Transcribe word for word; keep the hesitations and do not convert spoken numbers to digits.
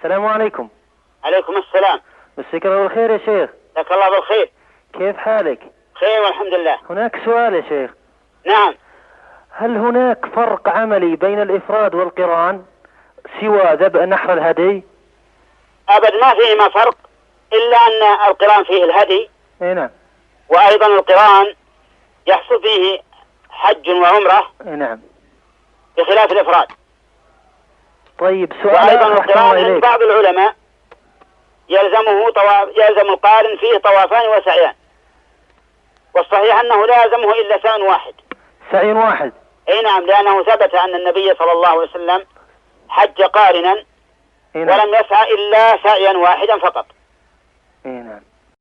السلام عليكم. عليكم السلام. مساك الله بالخير يا شيخ. جزاك الله بالخير. كيف حالك؟ خير والحمد لله. هناك سؤال يا شيخ. نعم. هل هناك فرق عملي بين الإفراد والقران سوى ذبح نحر الهدي؟ أبد ما فيهما فرق، إلا أن القران فيه الهدي. اي نعم. وأيضا القران يحصل فيه حج وعمرة. اي نعم. بخلاف الإفراد. طيب سؤال وأيضا آخر القران عند بعض العلماء يلزمه طواف، يلزم القارن فيه طوافان وسعيان، والصحيح أنه لا يلزمه إلا سعي واحد. سعي واحد. اي نعم، لأنه ثبت أن النبي صلى الله عليه وسلم حج قارنا نعم. ولم يسعى إلا سعيا واحدا فقط. اي نعم.